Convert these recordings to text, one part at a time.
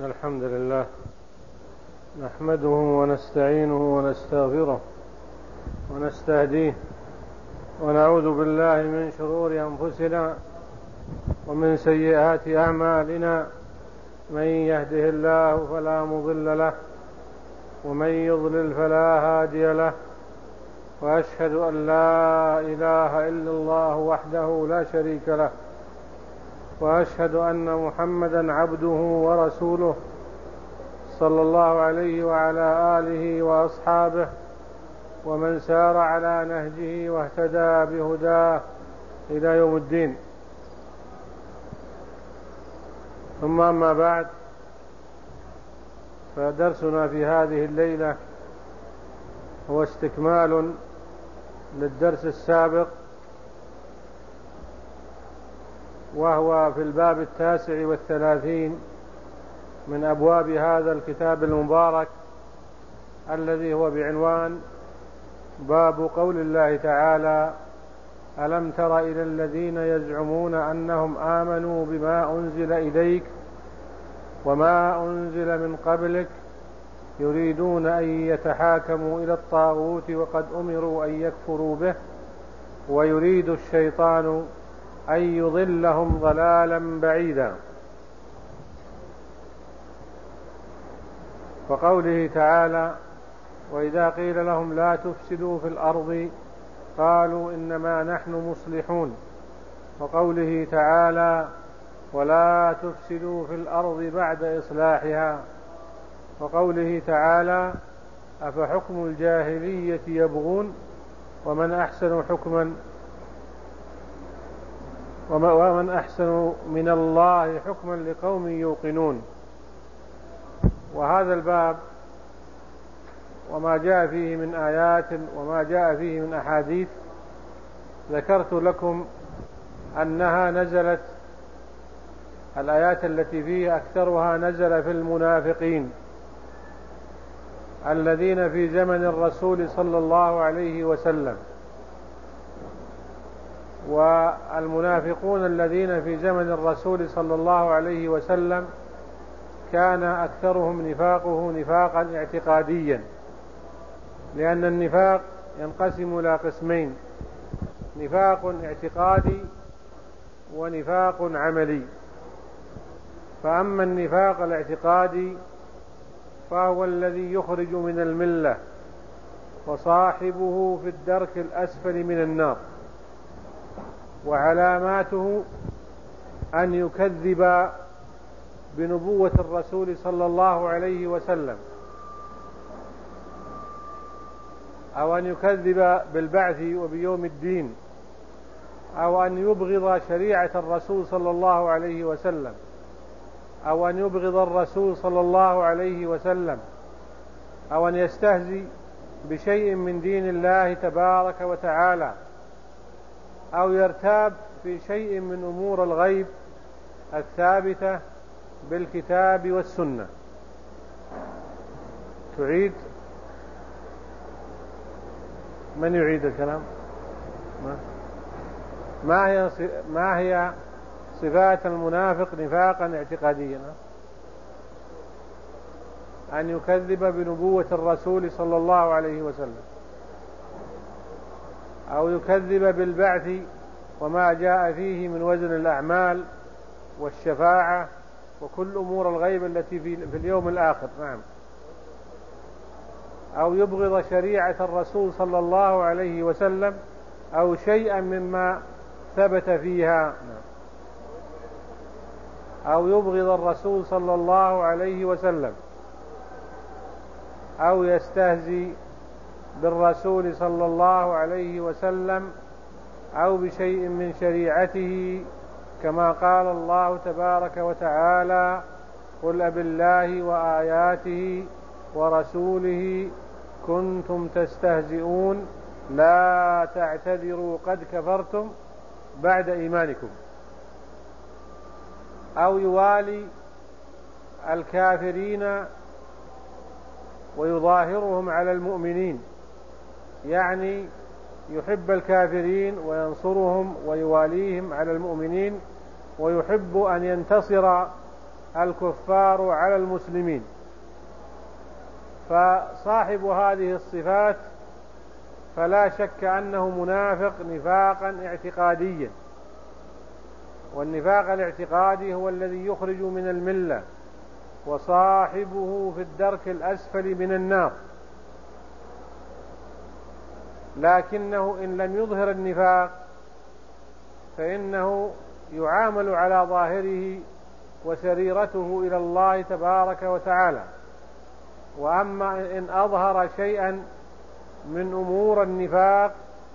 الحمد لله نحمده ونستعينه ونستغفره ونستهديه ونعوذ بالله من شرور أنفسنا ومن سيئات أعمالنا. من يهده الله فلا مضل له ومن يضلل فلا هادي له، وأشهد أن لا إله إلا الله وحده لا شريك له، وأشهد أن محمدا عبده ورسوله صلى الله عليه وعلى آله وأصحابه ومن سار على نهجه واهتدى بهداه إلى يوم الدين. ثم أما بعد، فدرسنا في هذه الليلة هو استكمال للدرس السابق، وهو في الباب 39 من أبواب هذا الكتاب المبارك الذي هو بعنوان باب قول الله تعالى: ألم تر إلى الذين يزعمون أنهم آمنوا بما أنزل إليك وما أنزل من قبلك يريدون أن يتحاكموا إلى الطاغوت وقد أمروا أن يكفروا به ويريد الشيطان أن يضلهم ضلالا بعيدا. وقوله تعالى: وإذا قيل لهم لا تفسدوا في الأرض قالوا إنما نحن مصلحون. وقوله تعالى: ولا تفسدوا في الأرض بعد إصلاحها. وقوله تعالى: أفحكم الجاهلية يبغون ومن أحسن من الله حكما لقوم يوقنون. وهذا الباب وما جاء فيه من آيات وما جاء فيه من أحاديث ذكرت لكم أنها نزلت، الآيات التي فيه أكثرها نزل في المنافقين الذين في زمن الرسول صلى الله عليه وسلم. والمنافقون الذين في زمن الرسول صلى الله عليه وسلم كان أكثرهم نفاقه نفاقا اعتقاديا، لأن النفاق ينقسم إلى قسمين: نفاق اعتقادي ونفاق عملي. فأما النفاق الاعتقادي فهو الذي يخرج من الملة وصاحبه في الدرك الأسفل من النار، وعلاماته أن يكذب بنبوة الرسول صلى الله عليه وسلم، أو أن يكذب بالبعث وبيوم الدين، أو أن يبغض شريعة الرسول صلى الله عليه وسلم، أو أن يبغض الرسول صلى الله عليه وسلم، أو أن يستهزي بشيء من دين الله تبارك وتعالى، أو يرتاب في شيء من أمور الغيب الثابتة بالكتاب والسنة. تعيد؟ من يعيد الكلام؟ ما هي صفات المنافق نفاقا اعتقاديا؟ أن يكذب بنبوة الرسول صلى الله عليه وسلم، أو يكذب بالبعث وما جاء فيه من وزن الأعمال والشفاعة وكل أمور الغيب التي في اليوم الآخر. نعم. أو يبغض شريعة الرسول صلى الله عليه وسلم أو شيئا مما ثبت فيها. أو يبغض الرسول صلى الله عليه وسلم، أو يستهزي بالرسول صلى الله عليه وسلم أو بشيء من شريعته، كما قال الله تبارك وتعالى: قل أبالله وآياته ورسوله كنتم تستهزئون لا تعتذروا قد كفرتم بعد إيمانكم. أو يوالي الكافرين ويظاهرهم على المؤمنين، يعني يحب الكافرين وينصرهم ويواليهم على المؤمنين، ويحب أن ينتصر الكفار على المسلمين. فصاحب هذه الصفات فلا شك أنه منافق نفاقا اعتقاديا، والنفاق الاعتقادي هو الذي يخرج من الملة، وصاحبه في الدرك الأسفل من النار. لكنه إن لم يظهر النفاق فإنه يعامل على ظاهره وسريرته إلى الله تبارك وتعالى. وأما إن أظهر شيئا من أمور النفاق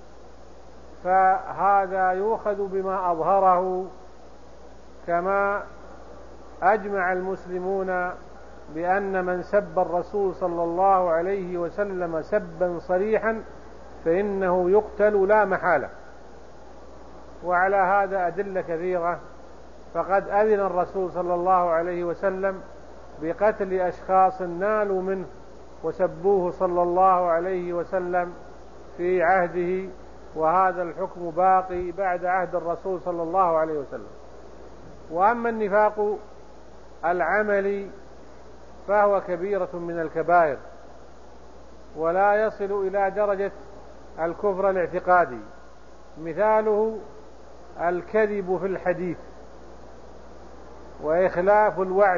فهذا يؤخذ بما أظهره، كما أجمع المسلمون بأن من سب الرسول صلى الله عليه وسلم سبا صريحا فإنه يقتل لا محالة. وعلى هذا أدلة كثيرة، فقد أذن الرسول صلى الله عليه وسلم بقتل أشخاص نالوا منه وسبوه صلى الله عليه وسلم في عهده، وهذا الحكم باقي بعد عهد الرسول صلى الله عليه وسلم. وأما النفاق العملي فهو كبيرة من الكبائر، ولا يصل إلى درجة الكفر الاعتقادي. مثاله الكذب في الحديث، وإخلاف الوعد،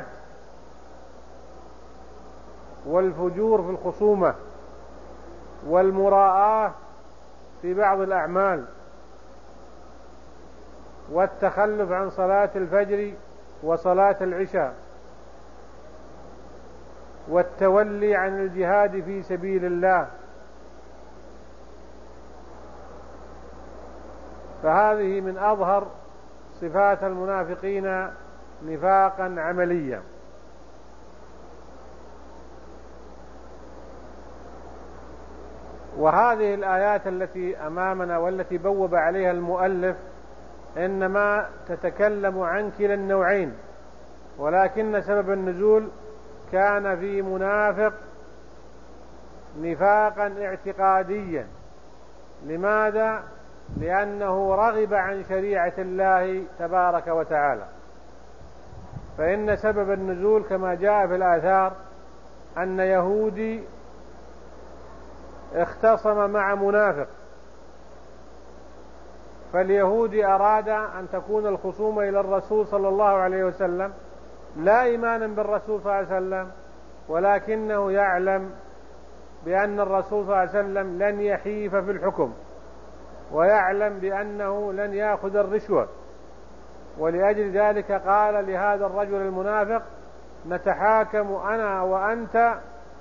والفجور في الخصومة، والمراءة في بعض الأعمال، والتخلف عن صلاة الفجر وصلاة العشاء، والتولي عن الجهاد في سبيل الله. فهذه من أظهر صفات المنافقين نفاقا عمليا. وهذه الآيات التي أمامنا والتي بوب عليها المؤلف إنما تتكلم عن كلا النوعين، ولكن سبب النزول كان في منافق نفاقا اعتقاديا. لماذا؟ لأنه رغب عن شريعة الله تبارك وتعالى. فإن سبب النزول كما جاء في الآثار أن يهودي اختصم مع منافق، فاليهودي أراد أن تكون الخصومة إلى الرسول صلى الله عليه وسلم لا إيمانا بالرسول صلى الله عليه وسلم، ولكنه يعلم بأن الرسول صلى الله عليه وسلم لن يحيف في الحكم، ويعلم بأنه لن يأخذ الرشوة. ولأجل ذلك قال لهذا الرجل المنافق: نتحاكم أنا وأنت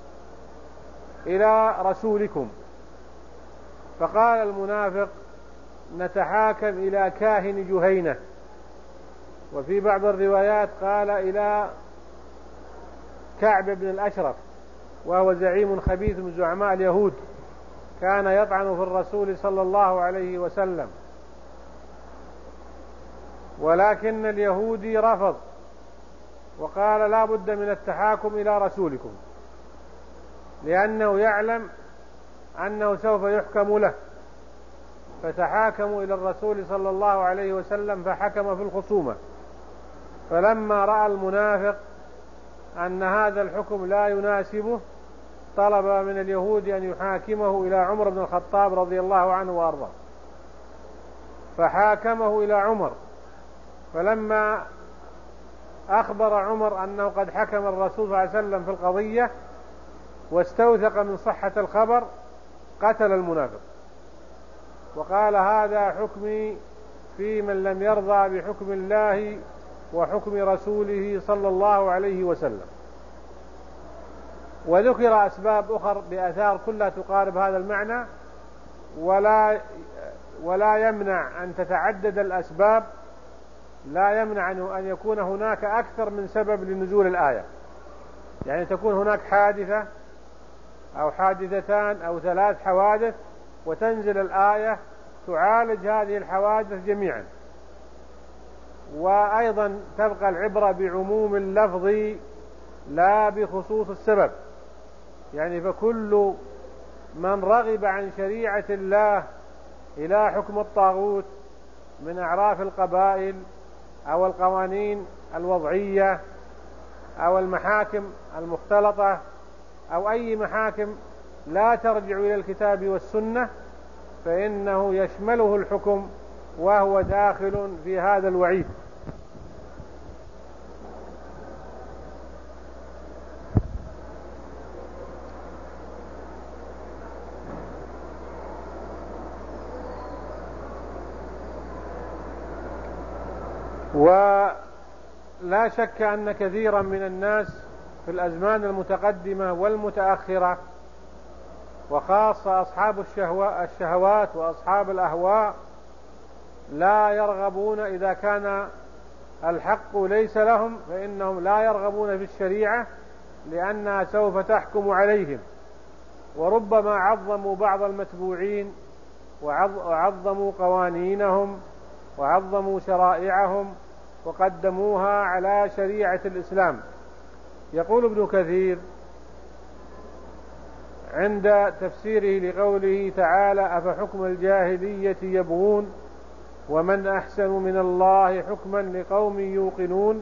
إلى رسولكم. فقال المنافق: نتحاكم إلى كاهن جهينة. وفي بعض الروايات قال إلى كعب بن الأشرف، وهو زعيم خبيث من زعماء اليهود، كان يطعن في الرسول صلى الله عليه وسلم. ولكن اليهودي رفض وقال: لا بد من التحاكم إلى رسولكم، لأنه يعلم أنه سوف يحكم له. فتحاكموا إلى الرسول صلى الله عليه وسلم فحكم في الخصومة. فلما رأى المنافق أن هذا الحكم لا يناسبه طلب من اليهود أن يحاكمه إلى عمر بن الخطاب رضي الله عنه وأرضاه، فحاكمه إلى عمر. فلما أخبر عمر أنه قد حكم الرسول صلى الله عليه وسلم في القضية واستوثق من صحة الخبر، قتل المنافق وقال: هذا حكمي في من لم يرضى بحكم الله وحكم رسوله صلى الله عليه وسلم. وذكر أسباب أخرى بآثار كلها تقارب هذا المعنى، ولا يمنع أن تتعدد الأسباب، لا يمنع أن يكون هناك أكثر من سبب لنزول الآية. يعني تكون هناك حادثة أو حادثتان أو 3 حوادث، وتنزل الآية تعالج هذه الحوادث جميعا. وأيضا تبقى العبرة بعموم اللفظ لا بخصوص السبب. يعني فكل من رغب عن شريعة الله إلى حكم الطاغوت من أعراف القبائل أو القوانين الوضعية أو المحاكم المختلطة أو أي محاكم لا ترجع إلى الكتاب والسنة فإنه يشمله الحكم وهو داخل في هذا الوعيد. ولا شك أن كثيرا من الناس في الأزمان المتقدمة والمتأخرة وخاصة أصحاب الشهوات وأصحاب الأهواء لا يرغبون، إذا كان الحق ليس لهم فإنهم لا يرغبون في الشريعة لأنها سوف تحكم عليهم، وربما عظموا بعض المتبوعين وعظموا قوانينهم وعظموا شرائعهم وقدموها على شريعة الإسلام. يقول ابن كثير عند تفسيره لقوله تعالى: أفحكم الجاهلية يبغون ومن أحسن من الله حكما لقوم يوقنون،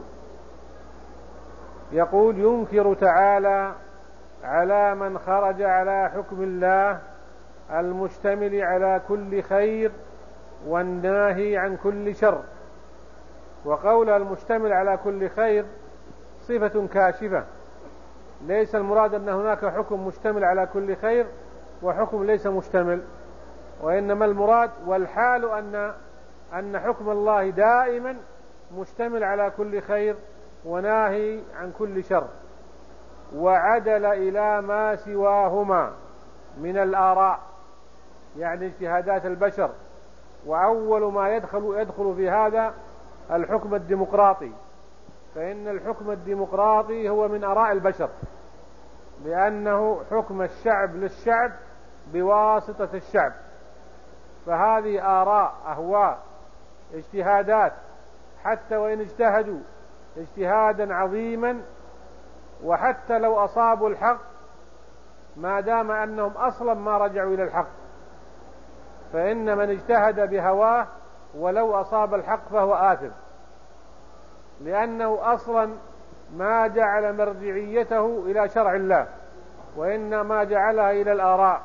يقول: ينكر تعالى على من خرج على حكم الله المشتمل على كل خير والناهي عن كل شر. وقول المشتمل على كل خير صفة كاشفة، ليس المراد أن هناك حكم مشتمل على كل خير وحكم ليس مشتمل، وإنما المراد والحال أن حكم الله دائما مشتمل على كل خير وناهي عن كل شر، وعدل إلى ما سواهما من الآراء، يعني اجتهادات البشر. وأول ما يدخل في هذا الحكم الديمقراطي، فإن الحكم الديمقراطي هو من آراء البشر، لأنه حكم الشعب للشعب بواسطة الشعب، فهذه آراء أهواء اجتهادات، حتى وإن اجتهدوا اجتهادا عظيما وحتى لو أصابوا الحق ما دام أنهم أصلا ما رجعوا إلى الحق، فإن من اجتهد بهواه ولو أصاب الحق فهو آثم، لأنه أصلا ما جعل مرجعيته إلى شرع الله وإنما جعلها إلى الآراء.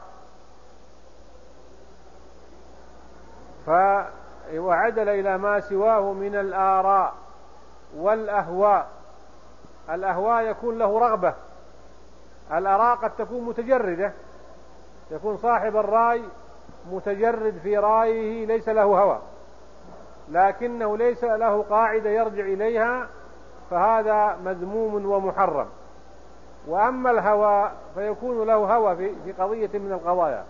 وعدل إلى ما سواه من الآراء والأهواء. الأهواء يكون له رغبة، الآراء قد تكون متجردة، يكون صاحب الرأي متجرد في رأيه ليس له هوى، لكنه ليس له قاعدة يرجع إليها، فهذا مذموم ومحرم. وأما الهوى فيكون له هوى في قضية من القضايا،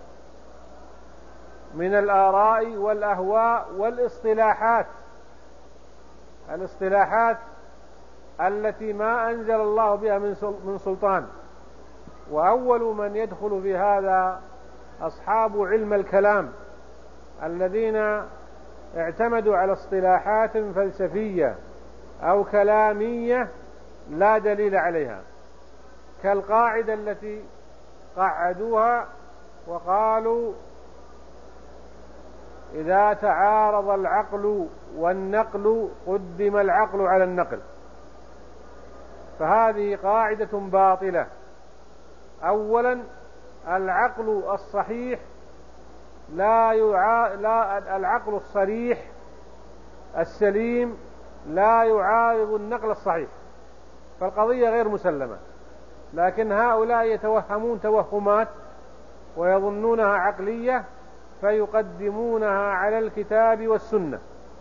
من الآراء والأهواء والاصطلاحات، الاصطلاحات التي ما أنزل الله بها من سلطان. وأول من يدخل في هذا أصحاب علم الكلام الذين اعتمدوا على اصطلاحات فلسفية أو كلامية لا دليل عليها، كالقاعدة التي قعدوها وقالوا: إذا تعارض العقل والنقل قدم العقل على النقل. فهذه قاعدة باطلة. أولا، العقل الصحيح العقل الصريح السليم لا يعارض النقل الصحيح، فالقضية غير مسلمة. لكن هؤلاء يتوهمون توهمات ويظنونها عقلية فيقدمونها على الكتاب والسنة،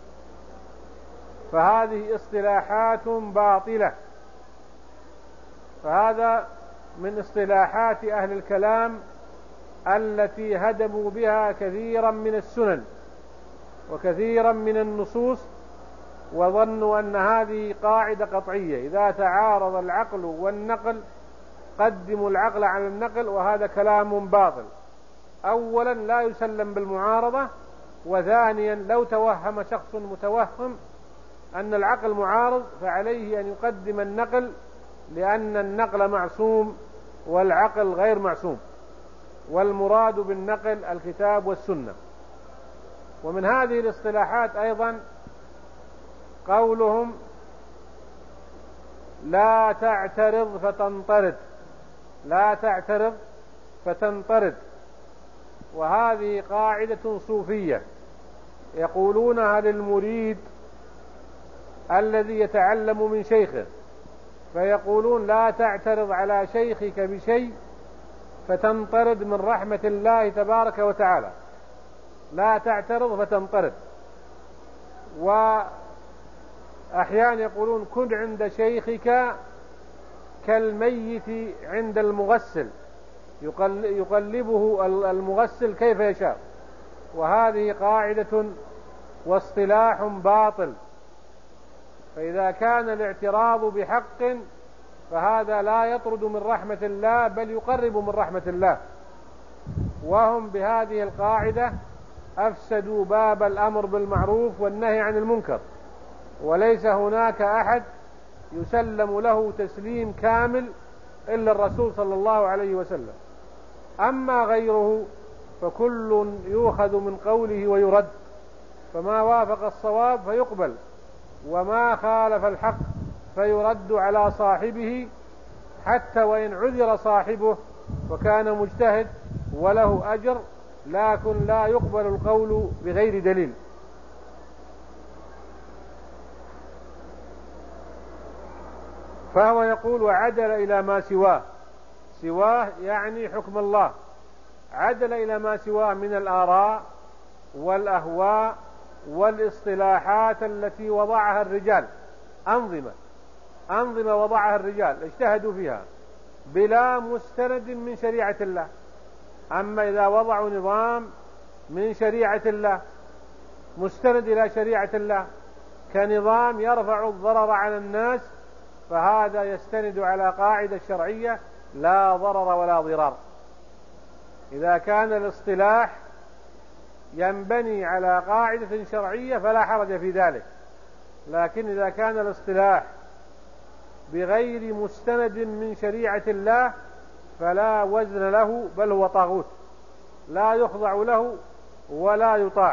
فهذه اصطلاحات باطلة. فهذا من اصطلاحات أهل الكلام التي هدموا بها كثيرا من السنن وكثيرا من النصوص، وظنوا أن هذه قاعدة قطعية: إذا تعارض العقل والنقل قدموا العقل على النقل، وهذا كلام باطل. أولا، لا يسلم بالمعارضة، وثانيا لو توهم شخص متوهم أن العقل معارض فعليه أن يقدم النقل، لأن النقل معصوم والعقل غير معصوم، والمراد بالنقل الكتاب والسنة. ومن هذه الاصطلاحات أيضا قولهم لا تعترض فتنطرد، لا تعترض فتنطرد. وهذه قاعدة صوفية يقولونها للمريد الذي يتعلم من شيخه، فيقولون لا تعترض على شيخك بشيء فتنطرد من رحمة الله تبارك وتعالى، لا تعترض فتنطرد. وأحيانا يقولون كن عند شيخك كالميت عند المغسل، يقلبه المغسل كيف يشاء. وهذه قاعدة واصطلاح باطل. فإذا كان الاعتراض بحق فهذا لا يطرد من رحمة الله بل يقرب من رحمة الله. وهم بهذه القاعدة أفسدوا باب الأمر بالمعروف والنهي عن المنكر، وليس هناك أحد يسلم له تسليم كامل إلا الرسول صلى الله عليه وسلم. أما غيره فكل يؤخذ من قوله ويرد، فما وافق الصواب فيقبل، وما خالف الحق فيرد على صاحبه، حتى وإن عذر صاحبه وكان مجتهد وله أجر، لكن لا يقبل القول بغير دليل. فهو يقول وعدل إلى ما سواه، سواه يعني حكم الله، عدل إلى ما سواه من الآراء والأهواء والاصطلاحات التي وضعها الرجال، أنظمة وضعها الرجال اجتهدوا فيها بلا مستند من شريعة الله. أما إذا وضعوا نظام من شريعة الله مستند إلى شريعة الله كنظام يرفع الضرر على الناس، فهذا يستند على قاعدة شرعية لا ضرر ولا ضرار. إذا كان الاصطلاح ينبني على قاعدة شرعية فلا حرج في ذلك، لكن إذا كان الاصطلاح بغير مستند من شريعة الله فلا وزن له، بل هو طاغوت لا يخضع له ولا يطاع.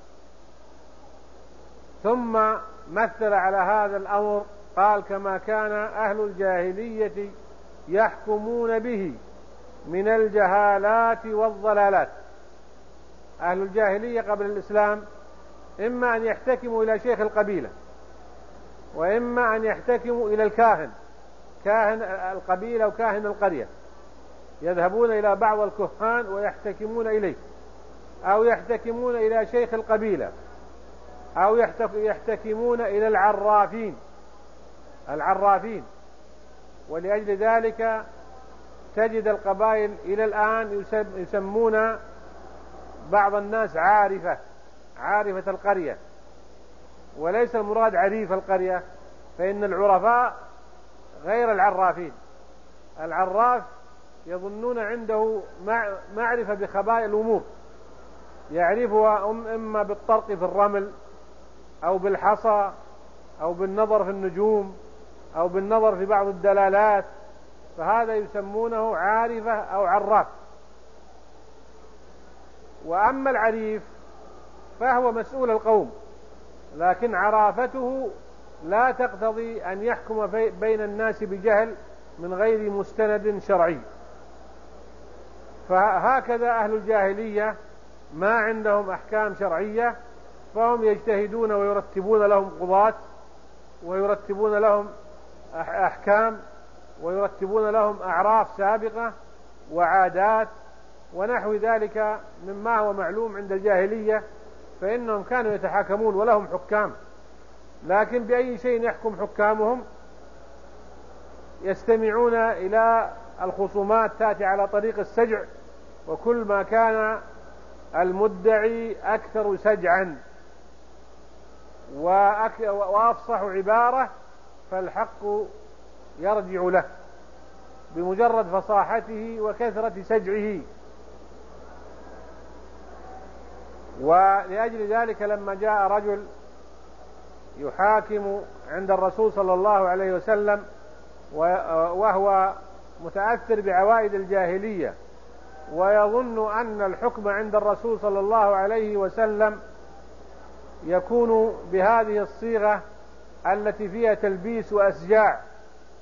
ثم مثل على هذا الأمر قال كما كان أهل الجاهلية يحكمون به من الجهالات والضلالات. أهل الجاهلية قبل الإسلام إما أن يحتكموا إلى شيخ القبيلة، وإما أن يحتكموا إلى الكاهن، كاهن القبيلة وكاهن القرية، يذهبون إلى بعض الكهان ويحتكمون إليه، أو يحتكمون إلى شيخ القبيلة، أو يحتكمون إلى العرافين. ولأجل ذلك تجد القبائل إلى الآن يسمون بعض الناس عارفة القرية، وليس المراد عريف القرية، فإن العرفاء غير العرافين. العراف يظنون عنده معرفة بخبائل الأمور، يعرفها إما بالطرق في الرمل أو بالحصى أو بالنظر في النجوم أو بالنظر في بعض الدلالات، فهذا يسمونه عارفة أو عراف. وأما العريف فهو مسؤول القوم، لكن عرافته لا تقتضي أن يحكم بين الناس بجهل من غير مستند شرعي. فهكذا أهل الجاهلية ما عندهم أحكام شرعية، فهم يجتهدون ويرتبون لهم قضاة، ويرتبون لهم أحكام، ويرتبون لهم أعراف سابقة وعادات ونحو ذلك مما هو معلوم عند الجاهلية، فإنهم كانوا يتحاكمون ولهم حكام. لكن بأي شيء يحكم حكامهم؟ يستمعون إلى الخصومات تأتي على طريق السجع، وكل ما كان المدعي أكثر سجعا وأفصح عبارة فالحق يرجع له بمجرد فصاحته وكثرة سجعه. ولأجل ذلك لما جاء رجل يحاكم عند الرسول صلى الله عليه وسلم وهو متأثر بعوائد الجاهلية، ويظن أن الحكم عند الرسول صلى الله عليه وسلم يكون بهذه الصيغة التي فيها تلبيس وأسجاع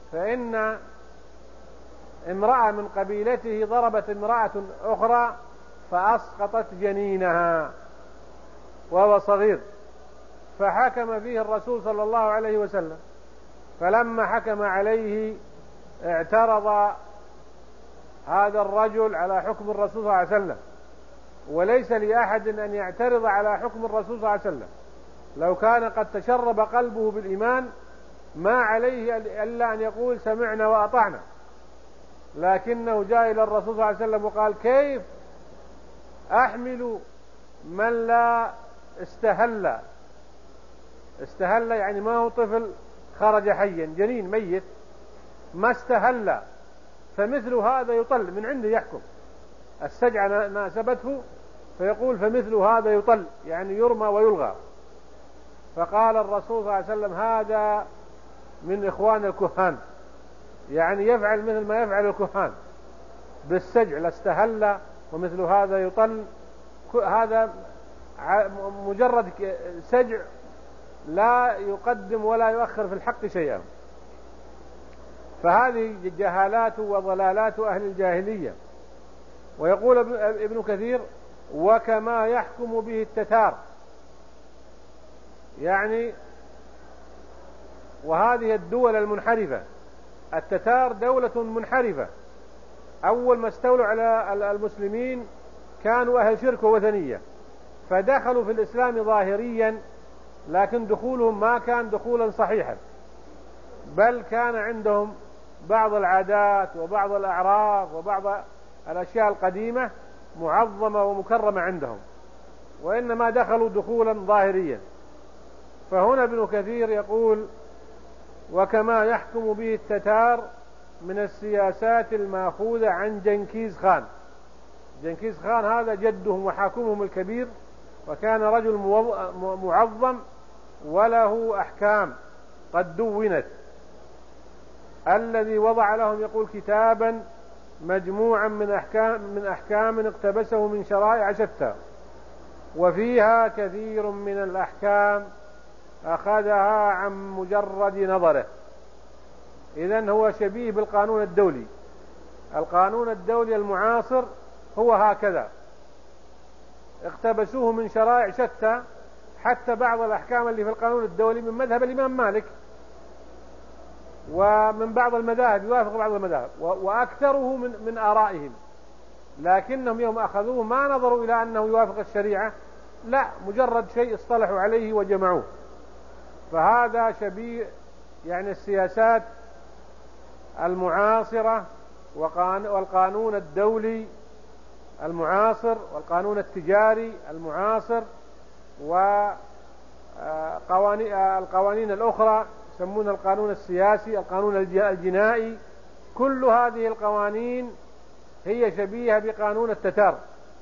فإن امرأة من قبيلته ضربت امرأة أخرى فأسقطت جنينها وهو صغير، فحكم فيه الرسول صلى الله عليه وسلم. فلما حكم عليه اعترض هذا الرجل على حكم الرسول صلى الله عليه وسلم، وليس لأحد أن يعترض على حكم الرسول صلى الله عليه وسلم. لو كان قد تشرب قلبه بالإيمان ما عليه إلا أن يقول سمعنا وأطعنا، لكنه جاء إلى الرسول صلى الله عليه وسلم وقال كيف أحمل من لا استهل يعني ما هو طفل خرج حيا، جنين ميت ما استهل، فمثل هذا يطل من عنده يحكم، السجعة ناسبته فيقول فمثل هذا يطل يعني يرمى ويلغى. فقال الرسول صلى الله عليه وسلم هذا من إخوان الكهان، يعني يفعل مثل ما يفعل الكهان بالسجع، لا استهل ومثل هذا يطل، هذا مجرد سجع لا يقدم ولا يؤخر في الحق شيئا. فهذه جهالات وضلالات أهل الجاهلية. ويقول ابن كثير وكما يحكم به التتار، يعني وهذه الدول المنحرفة، التتار دولة منحرفة، أول ما استولوا على المسلمين كانوا أهل شرك ووثنية، فدخلوا في الإسلام ظاهريا، لكن دخولهم ما كان دخولا صحيحا، بل كان عندهم بعض العادات وبعض الأعراف وبعض الأشياء القديمة معظمة ومكرمة عندهم، وإنما دخلوا دخولا ظاهريا. فهنا ابن كثير يقول وكما يحكم به التتار من السياسات المأخوذة عن جنكيز خان. جنكيز خان هذا جدهم وحاكمهم الكبير، وكان رجل معظم وله أحكام قد دونت، الذي وضع لهم يقول كتابا مجموعا من أحكام اقتبسه من شرائع شتى، وفيها كثير من الأحكام أخذها عن مجرد نظره. إذن هو شبيه بالقانون الدولي. القانون الدولي المعاصر هو هكذا، اقتبسوه من شرائع شتى، حتى بعض الأحكام اللي في القانون الدولي من مذهب الإمام مالك، ومن بعض المذاهب يوافق بعض المذاهب، وأكثره من آرائهم، لكنهم يوم أخذوه ما نظروا إلى أنه يوافق الشريعة، لا، مجرد شيء اصطلحوا عليه وجمعوه. فهذا شبيه يعني السياسات المعاصرة والقانون الدولي المعاصر والقانون التجاري المعاصر والقوانين الأخرى يسمون القانون السياسي، القانون الجنائي، كل هذه القوانين هي شبيهة بقانون التتار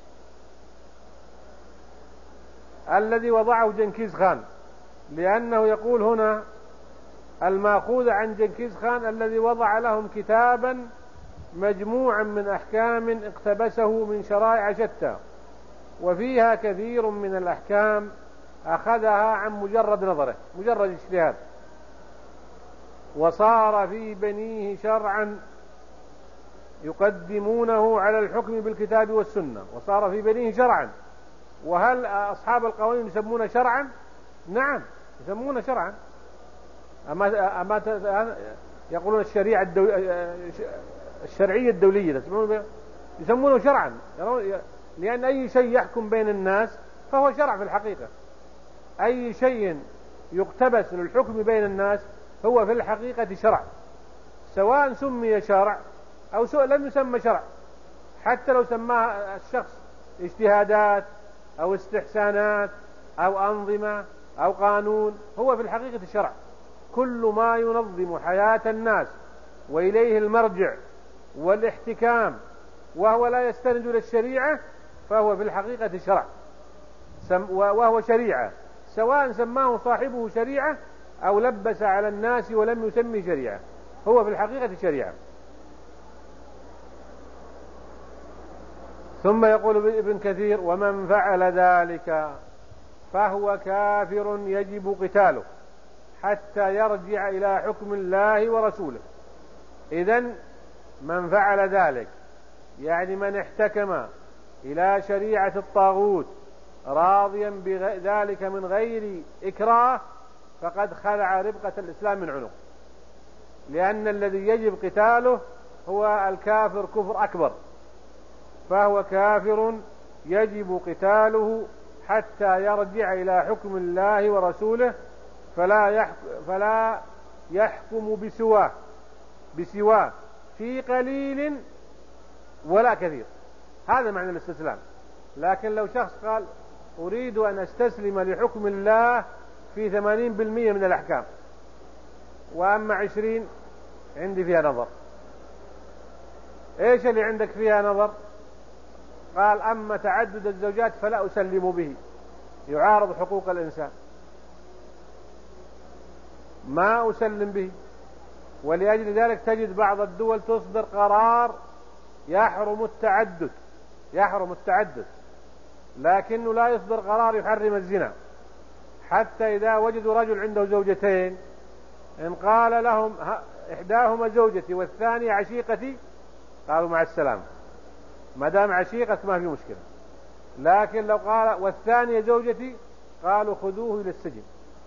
الذي وضعه جنكيز خان، لأنه يقول هنا المأخوذ عن جنكيز خان الذي وضع لهم كتابا مجموعا من أحكام اقتبسه من شرائع شتى، وفيها كثير من الأحكام أخذها عن مجرد نظره، مجرد اجتهاد، وصار في بنيه شرعا يقدمونه على الحكم بالكتاب والسنة. وصار في بنيه شرعا. وهل أصحاب القوانين يسمونه شرعا؟ نعم يسمونه شرعا. أما يقولون الشرعية الدولية يسمونه شرعا، لأن أي شيء يحكم بين الناس فهو شرع في الحقيقة. أي شيء يقتبس للحكم بين الناس هو في الحقيقة شرع، سواء سمي شرع أو لم يسمى شرع. حتى لو سماه الشخص اجتهادات أو استحسانات أو أنظمة أو قانون، هو في الحقيقة شرع. كل ما ينظم حياة الناس وإليه المرجع والاحتكام وهو لا يستند للشريعة فهو في الحقيقة شرع، وهو شريعة، سواء سماه صاحبه شريعة أو لبس على الناس ولم يسمي شريعة، هو في الحقيقة شريعة. ثم يقول ابن كثير ومن فعل ذلك فهو كافر يجب قتاله حتى يرجع إلى حكم الله ورسوله. إذن من فعل ذلك يعني من احتكم إلى شريعة الطاغوت راضيا بذلك من غير إكراه فقد خلع ربقة الإسلام من عنق، لأن الذي يجب قتاله هو الكافر كفر أكبر، فهو كافر يجب قتاله حتى يرجع إلى حكم الله ورسوله، فلا يحكم بسواه في قليل ولا كثير. هذا معنى الاستسلام. لكن لو شخص قال أريد أن أستسلم لحكم الله في 80% من الأحكام، وأما 20 عندي فيها نظر، إيش اللي عندك فيها نظر؟ قال أما تعدد الزوجات فلا أسلم به، يعارض حقوق الإنسان، ما أسلم به. ولأجل ذلك تجد بعض الدول تصدر قرار يحرم التعدد، لكنه لا يصدر قرار يحرم الزنا. حتى إذا وجدوا رجل عنده زوجتين إن قال لهم إحداهما زوجتي والثانية عشيقتي قالوا مع السلامة، ما دام عشيقة ما في مشكلة. لكن لو قال والثانية زوجتي قالوا خذوه إلى السجن.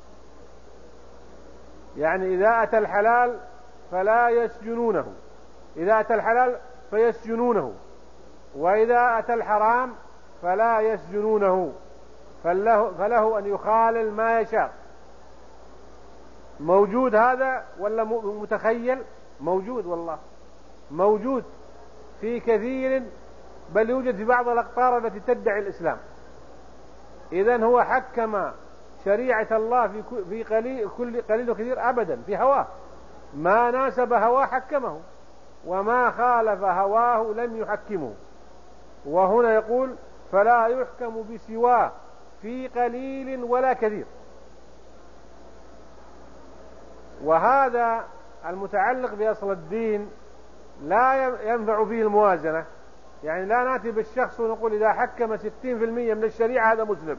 يعني إذا أتى الحلال فلا يسجنونه، إذا أتى الحلال فيسجنونه، وإذا أتى الحرام فلا يسجنونه، فله أن يخالل ما يشاء. موجود هذا ولا متخيل؟ موجود، والله موجود في كثير، بل يوجد في بعض الأقطار التي تدعي الإسلام. إذن هو حكم شريعة الله في قليل وكثير أبدا في هواه، ما ناسب هواه حكمه، وما خالف هواه لم يحكمه. وهنا يقول فلا يحكم بسواه في قليل ولا كثير. وهذا المتعلق بأصل الدين لا ينفع فيه الموازنة. يعني لا نأتي بالشخص ونقول إذا حكم 60% من الشريعة هذا مسلم،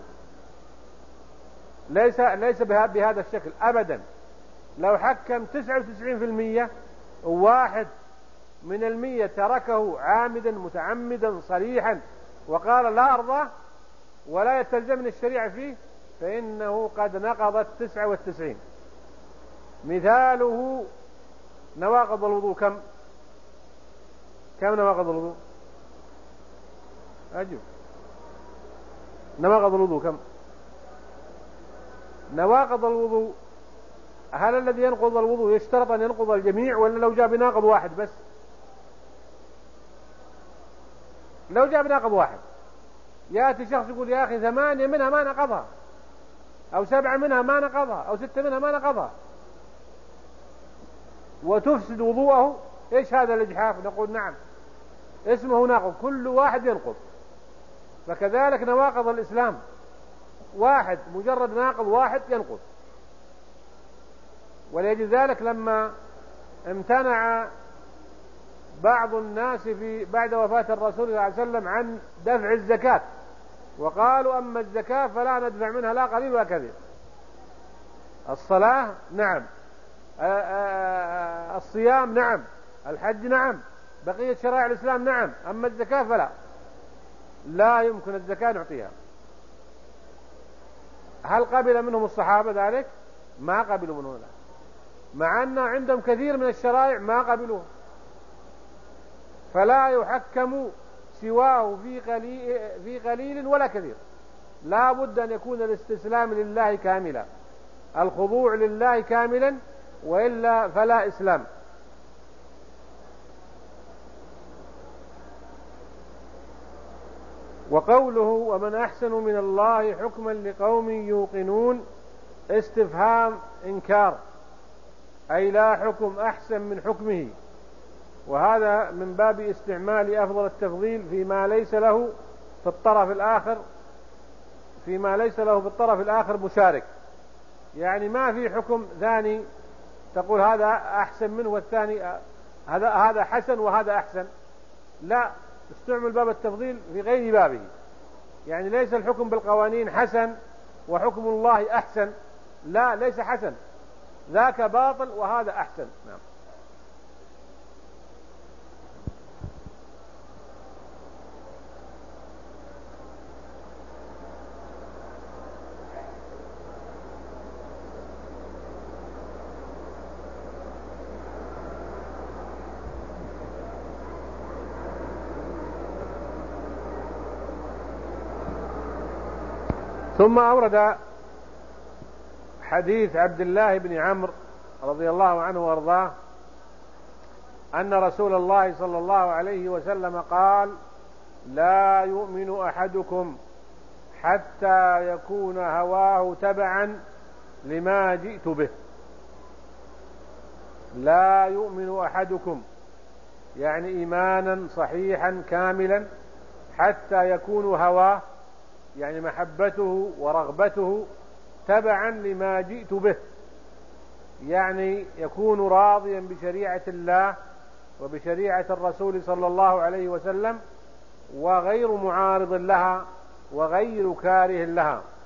ليس بهذا الشكل أبدا. لو حكم 99% وواحد من 100 تركه عامدا متعمدا صريحا وقال لا أرضى ولا يتلزمني الشريعة فيه، فإنه قد نقضت 99. مثاله نواقض الوضوء. كم نواقض الوضوء؟ أجب. نواقض الوضوء كم؟ نواقض الوضوء، هل الذي ينقض الوضوء يشترط أن ينقض الجميع، ولا لو جاء بناقض واحد بس؟ لو جاء بناقض واحد يأتي شخص يقول يا أخي 8 منها ما نقضها، أو 7 منها ما نقضها، أو 6 منها ما نقضها، وتفسد وضوءه، إيش هذا الإجحاف؟ نقول نعم اسمه ناقض، كل واحد ينقض. فكذلك نواقض الإسلام، واحد مجرد ناقض واحد ينقض. ولأجل ذلك لما امتنع بعض الناس بعد وفاة الرسول صلى الله عليه وسلم عن دفع الزكاة، وقالوا أما الزكاة فلا ندفع منها لا قليل ولا كثير. الصلاة نعم، الصيام نعم، الحج نعم، بقية شرائع الإسلام نعم، أما الزكاة فلا، لا يمكن الزكاة نعطيها. هل قبل منهم الصحابة ذلك؟ ما قبلوا منه ذلك، مع أن عندهم كثير من الشرائع ما قبلوه. فلا يحكم سواه في قليل ولا كثير، لا بد أن يكون الاستسلام لله كاملا، الخضوع لله كاملا، وإلا فلا إسلام. وقوله ومن أحسن من الله حكما لقوم يوقنون استفهام إنكار، أي لا حكم أحسن من حكمه، وهذا من باب استعمال أفضل التفضيل فيما ليس له في الطرف الآخر مشارك. يعني ما في حكم ثاني تقول هذا أحسن منه والثاني هذا حسن وهذا أحسن، لا، استعمل باب التفضيل في غير بابه. يعني ليس الحكم بالقوانين حسن وحكم الله أحسن، لا، ليس حسن، ذاك باطل وهذا أحسن. نعم. ثم أورد حديث عبد الله بن عمرو رضي الله عنه وارضاه أن رسول الله صلى الله عليه وسلم قال: لا يؤمن أحدكم حتى يكون هواه تبعا لما جئت به. لا يؤمن أحدكم يعني إيمانا صحيحا كاملا حتى يكون هواه يعني محبته ورغبته تبعا لما جئت به، يعني يكون راضيا بشريعة الله وبشريعة الرسول صلى الله عليه وسلم وغير معارض لها وغير كاره لها.